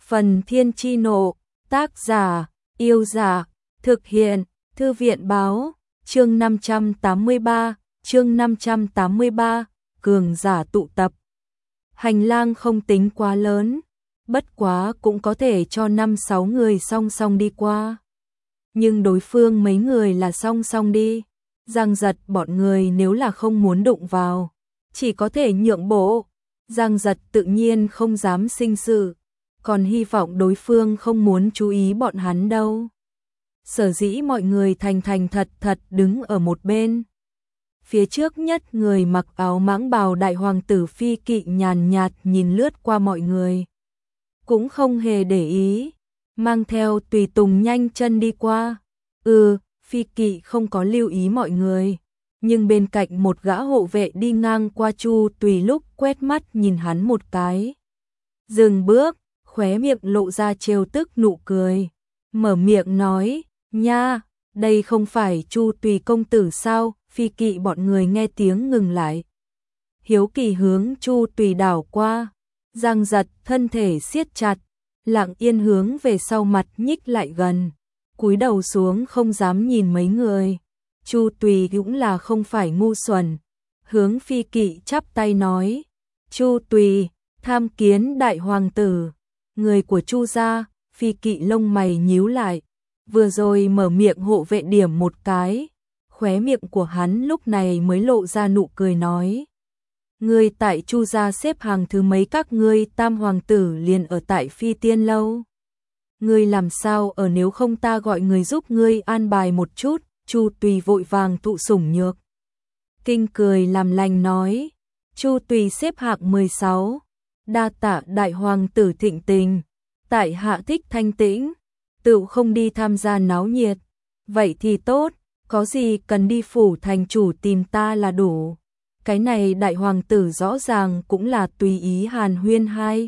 Phần Thiên Chi Nộ, tác giả, Yêu Giả, thực hiện, Thư viện Báo, chương 583, cường giả tụ tập. Hành lang không tính quá lớn, bất quá cũng có thể cho 5-6 người song song đi qua. Nhưng đối phương mấy người là song song đi, Giang Giật bọn người nếu là không muốn đụng vào, chỉ có thể nhượng bộ. Giang Giật tự nhiên không dám sinh sự, còn hy vọng đối phương không muốn chú ý bọn hắn đâu. Sở dĩ mọi người thành thật đứng ở một bên. Phía trước nhất người mặc áo mãng bào đại hoàng tử Phi Kỵ nhàn nhạt nhìn lướt qua mọi người, cũng không hề để ý, mang theo tùy tùng nhanh chân đi qua. Phi Kỵ không có lưu ý mọi người, nhưng bên cạnh một gã hộ vệ đi ngang qua Chu Tùy lúc quét mắt nhìn hắn một cái. Dừng bước, khóe miệng lộ ra trêu tức nụ cười, mở miệng nói, nha, đây không phải Chu Tùy công tử sao? Phi Kỵ bọn người nghe tiếng ngừng lại, hiếu kỳ hướng Chu Tùy đảo qua. Giang Giật thân thể siết chặt, lặng yên hướng về sau mặt nhích lại gần, cúi đầu xuống không dám nhìn mấy người. Chu Tùy cũng là không phải ngu xuẩn, hướng Phi Kỵ chắp tay nói, Chu Tùy, tham kiến đại hoàng tử, người của Chu gia. Phi Kỵ lông mày nhíu lại, vừa rồi mở miệng hộ vệ điểm một cái, khóe miệng của hắn lúc này mới lộ ra nụ cười nói, ngươi tại Chu gia xếp hàng thứ mấy, các ngươi tam hoàng tử liền ở tại Phi Tiên lâu. Ngươi làm sao ở, nếu không ta gọi người giúp ngươi an bài một chút. Chu Tùy vội vàng thụ sủng nhược kinh cười làm lành nói, Chu Tùy xếp hạng 16, đa tạ đại hoàng tử thịnh tình, tại hạ thích thanh tĩnh, tự không đi tham gia náo nhiệt. Vậy thì tốt, có gì cần đi phủ thành chủ tìm ta là đủ. Cái này đại hoàng tử rõ ràng cũng là tùy ý hàn huyên hai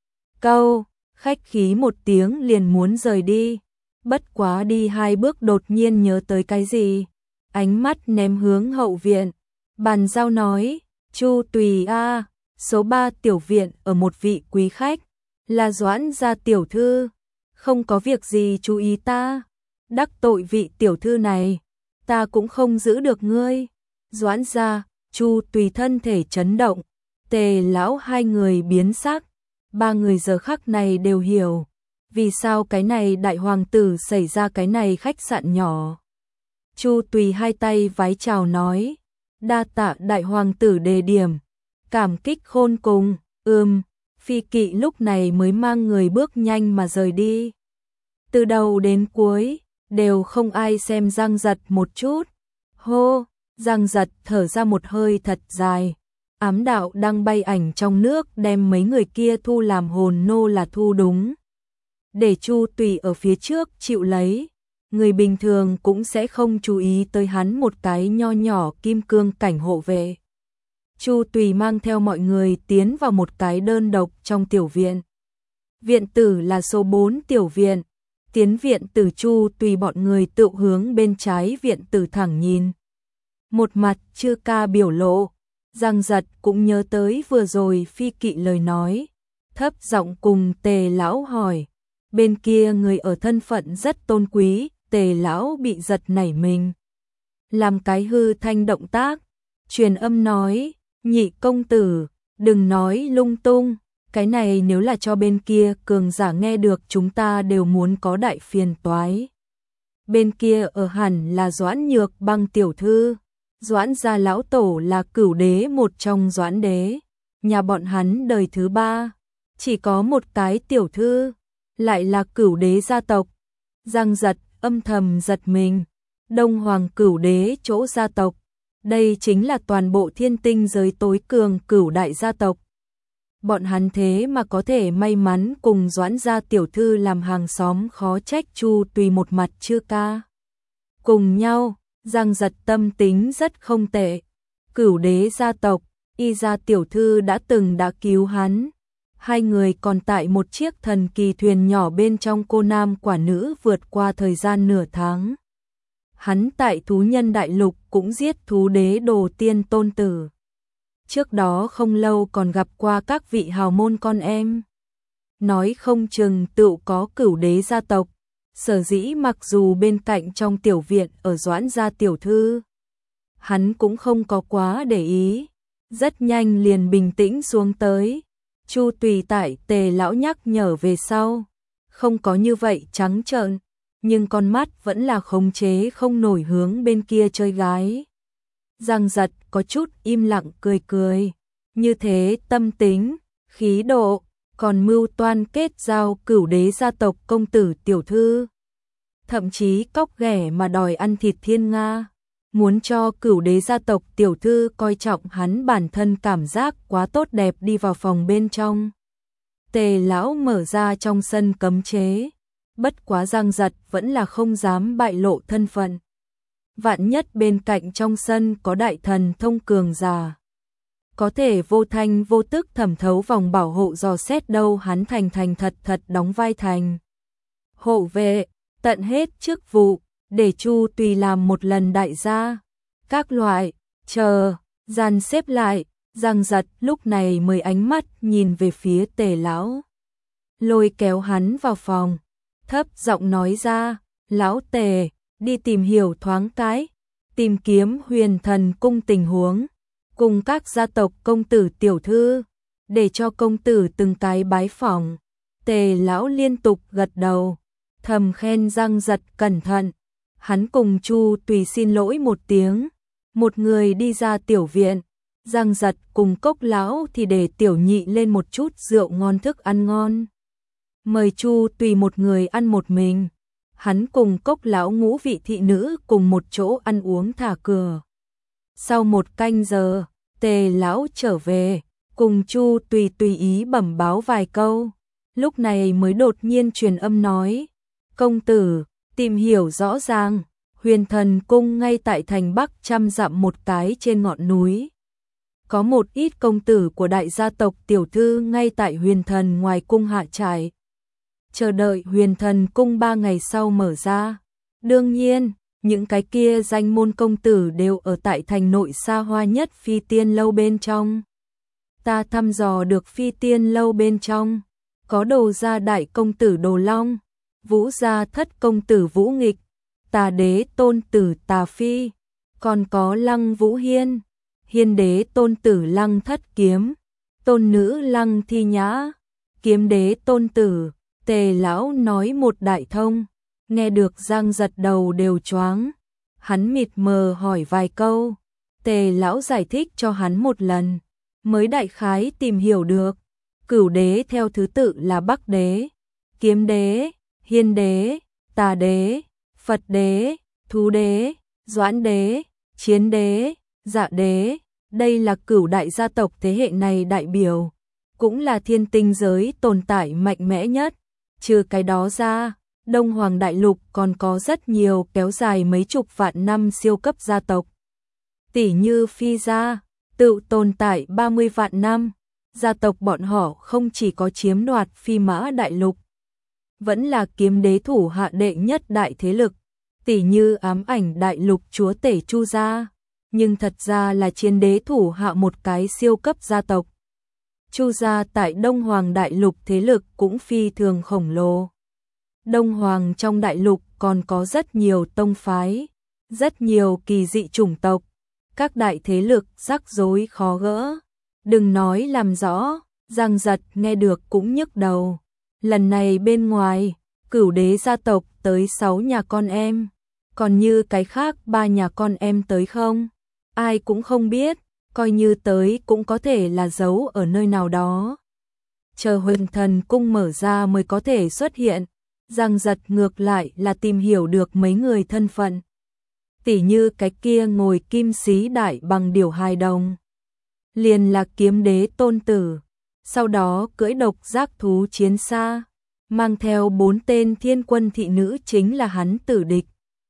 câu, khách khí một tiếng liền muốn rời đi. Bất quá đi 2 bước đột nhiên nhớ tới cái gì, ánh mắt ném hướng hậu viện, bàn giao nói, Chu Tùy a, số 3 tiểu viện ở một vị quý khách, là Doãn gia tiểu thư, không có việc gì chú ý ta, đắc tội vị tiểu thư này, ta cũng không giữ được ngươi. Doãn gia. Chu Tùy thân thể chấn động, Tề lão hai người biến sắc, 3 người giờ khắc này đều hiểu vì sao cái này đại hoàng tử xảy ra cái này khách sạn nhỏ. Chu Tùy hai tay vái chào nói, đa tạ đại hoàng tử đề điểm, cảm kích khôn cùng. Phi Kỵ lúc này mới mang người bước nhanh mà rời đi. Từ đầu đến cuối đều không ai xem Giang Giật một chút. Hô, Giang Giật thở ra một hơi thật dài, ám đạo đang bay ảnh trong nước đem mấy người kia thu làm hồn nô là thu đúng. Để Chu Tùy ở phía trước chịu lấy, người bình thường cũng sẽ không chú ý tới hắn một cái nho nhỏ kim cương cảnh hộ vệ. Chu Tùy mang theo mọi người tiến vào một cái đơn độc trong tiểu viện. Viện tử là số 4 tiểu viện, tiến viện tử Chu Tùy bọn người tự hướng bên trái viện tử thẳng nhìn. Một mặt chưa ca biểu lộ, Giang Giật cũng nhớ tới vừa rồi Phi Kỵ lời nói, thấp giọng cùng Tề lão hỏi, bên kia người ở thân phận rất tôn quý. Tề lão bị giật nảy mình, làm cái hư thanh động tác, truyền âm nói, nhị công tử, đừng nói lung tung, cái này nếu là cho bên kia cường giả nghe được chúng ta đều muốn có đại phiền toái. Bên kia ở hẳn là Doãn Nhược Băng tiểu thư, Doãn gia lão tổ là cửu đế một trong Doãn đế, nhà bọn hắn đời thứ 3, chỉ có một cái tiểu thư, lại là cửu đế gia tộc. Giang Giật âm thầm giật mình, Đông Hoàng cửu đế chỗ gia tộc, đây chính là toàn bộ thiên tinh giới tối cường cửu đại gia tộc. Bọn hắn thế mà có thể may mắn cùng Doãn gia tiểu thư làm hàng xóm, khó trách Chu Tùy một mặt chưa ca cùng nhau. Giang Giật tâm tính rất không tệ, cửu đế gia tộc, y gia tiểu thư đã cứu hắn. 2 người còn tại một chiếc thần kỳ thuyền nhỏ bên trong cô nam quả nữ vượt qua thời gian nửa tháng. Hắn tại thú nhân đại lục cũng giết thú đế đồ tiên tôn tử. Trước đó không lâu còn gặp qua các vị hào môn con em. nói không chừng tựu có Cửu đế gia tộc. Sở dĩ mặc dù bên cạnh trong tiểu viện ở Doãn gia tiểu thư, hắn cũng không có quá để ý, rất nhanh liền bình tĩnh xuống tới. Chu Tùy tại Tề lão nhắc nhở về sau, không có như vậy trắng trợn, nhưng con mắt vẫn là khống chế không nổi hướng bên kia chơi gái. Giang Giật có chút im lặng cười cười, như thế tâm tính, khí độ, còn mưu toan kết giao Cửu đế gia tộc công tử tiểu thư. Thậm chí cóc ghẻ mà đòi ăn thịt thiên nga, muốn cho Cửu đế gia tộc tiểu thư coi trọng hắn bản thân cảm giác quá tốt đẹp đi vào phòng bên trong. Tề lão mở ra trong sân cấm chế, bất quá Giang Giật vẫn là không dám bại lộ thân phận. Vạn nhất bên cạnh trong sân có đại thần thông cường giả, có thể vô thanh vô tức thẩm thấu vòng bảo hộ dò xét đâu, hắn thành thật thật đóng vai thành hộ vệ, tận hết chức vụ, để Chu Tùy làm một lần đại gia. Các loại, chờ, dàn xếp lại, Giang Giật lúc này mới ánh mắt nhìn về phía Tề lão. Lôi kéo hắn vào phòng, thấp giọng nói ra, lão Tề, đi tìm hiểu thoáng cái, tìm kiếm Huyền Thần cung tình huống, cùng các gia tộc công tử tiểu thư, để cho công tử từng cái bái phỏng. Tề lão liên tục gật đầu, thầm khen Giang Giật cẩn thận. Hắn cùng Chu Tùy xin lỗi một tiếng, một người đi ra tiểu viện. Giang Giật cùng Cốc lão thì để tiểu nhị lên một chút rượu ngon thức ăn ngon, mời Chu Tùy một người ăn một mình. Hắn cùng Cốc lão ngũ vị thị nữ cùng một chỗ ăn uống thả cửa. Sau một canh giờ, Tề lão trở về, cùng Chu Tùy tùy ý bẩm báo vài câu, lúc này mới đột nhiên truyền âm nói: công tử, tìm hiểu rõ ràng, Huyền Thần cung ngay tại thành Bắc trăm dặm một cái trên ngọn núi. Có một ít công tử của đại gia tộc tiểu thư ngay tại Huyền Thần ngoài cung hạ trại, chờ đợi Huyền Thần cung 3 ngày sau mở ra. Đương nhiên, những cái kia danh môn công tử đều ở tại thành nội xa hoa nhất Phi Tiên lâu bên trong. Ta thăm dò được Phi Tiên lâu bên trong, có Đồ gia đại công tử Đồ Long, Vũ gia thất công tử Vũ Nghịch, Tà đế tôn tử Tà Phi, còn có Lăng Vũ Hiên, Hiên đế tôn tử Lăng Thất Kiếm, tôn nữ Lăng Thi Nhã, Kiếm đế tôn tử. Tề lão nói một đại thông, nghe được Giang Giật đầu đều choáng. Hắn mịt mờ hỏi vài câu, Tề lão giải thích cho hắn một lần, mới đại khái tìm hiểu được. Cửu đế theo thứ tự là Bắc đế, Kiếm đế, Hiên đế, Tà đế, Phật đế, Thú đế, Doãn đế, Chiến đế, Dạ đế. Đây là cửu đại gia tộc thế hệ này đại biểu, cũng là thiên tinh giới tồn tại mạnh mẽ nhất. Trừ cái đó ra, Đông Hoàng đại lục còn có rất nhiều kéo dài mấy chục vạn năm siêu cấp gia tộc. Tỷ như Phi gia, tự tồn tại 30 vạn năm. Gia tộc bọn họ không chỉ có chiếm đoạt Phi Mã đại lục, vẫn là Kiếm đế thủ hạ đệ nhất đại thế lực, tỷ như Ám Ảnh đại lục chúa tể Chu gia, nhưng thật ra là Chiến đế thủ hạ một cái siêu cấp gia tộc. Chu gia tại Đông Hoàng đại lục thế lực cũng phi thường khổng lồ. Đông Hoàng trong đại lục còn có rất nhiều tông phái, rất nhiều kỳ dị chủng tộc, các đại thế lực rắc rối khó gỡ. Đừng nói làm rõ, Giang Giật nghe được cũng nhức đầu. Lần này bên ngoài, Cửu đế gia tộc tới 6 nhà con em, còn như cái khác 3 nhà con em tới không? Ai cũng không biết, coi như tới cũng có thể là giấu ở nơi nào đó. Chờ Huyền Thần cung mở ra mới có thể xuất hiện. Giang Giật ngược lại là tìm hiểu được mấy người thân phận. Tỷ như cái kia ngồi kim xí đại bằng điểu hài đồng, liền là Kiếm đế tôn tử, sau đó cưỡi độc giác thú chiến xa, mang theo 4 tên thiên quân thị nữ chính là hắn tử địch.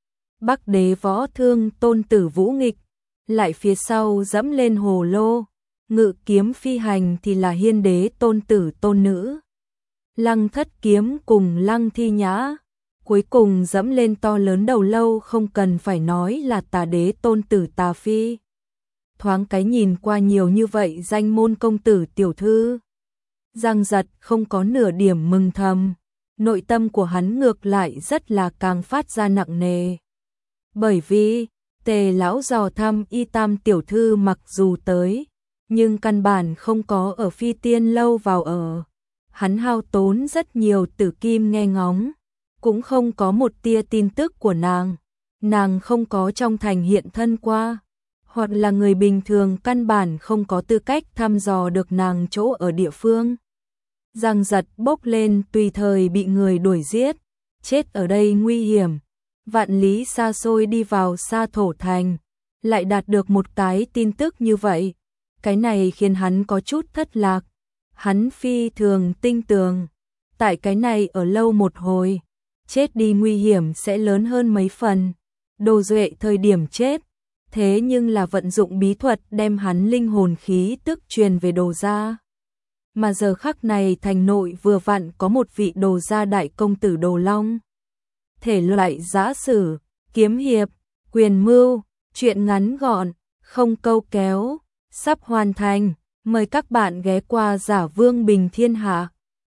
Bắc đế võ thương tôn tử Vũ Nghịch, lại phía sau dẫm lên hồ lô, ngự kiếm phi hành thì là Hiên đế tôn tử tôn nữ, Lăng Thất Kiếm cùng Lăng Thi Nhã, cuối cùng dẫm lên to lớn đầu lâu không cần phải nói là Tà đế tôn tử Tà Phi. Thoáng cái nhìn qua nhiều như vậy danh môn công tử tiểu thư, Giang Giật không có nửa điểm mừng thầm, nội tâm của hắn ngược lại rất là càng phát ra nặng nề. Bởi vì, Tề lão dò thăm Y Tam tiểu thư mặc dù tới, nhưng căn bản không có ở Phi Tiên lâu vào ở. Hắn hao tốn rất nhiều tử kim nghe ngóng, cũng không có một tia tin tức của nàng không có trong thành hiện thân qua, hoặc là người bình thường căn bản không có tư cách thăm dò được nàng chỗ ở địa phương. Giang Giật bốc lên tùy thời bị người đuổi giết, chết ở đây nguy hiểm, vạn lý xa xôi đi vào Sa Thổ thành, lại đạt được một cái tin tức như vậy, cái này khiến hắn có chút thất lạc. Hắn phi thường tinh tường, tại cái này ở lâu một hồi, chết đi nguy hiểm sẽ lớn hơn mấy phần. Đồ Duệ thời điểm chết, thế nhưng là vận dụng bí thuật đem hắn linh hồn khí tức truyền về Đồ gia. Mà giờ khắc này thành nội vừa vặn có một vị Đồ gia đại công tử Đồ Long. Thể loại giã sử, kiếm hiệp, quyền mưu, truyện ngắn gọn, không câu kéo, sắp hoàn thành. Mời các bạn ghé qua Giả Vương Bình Thiên Hạ.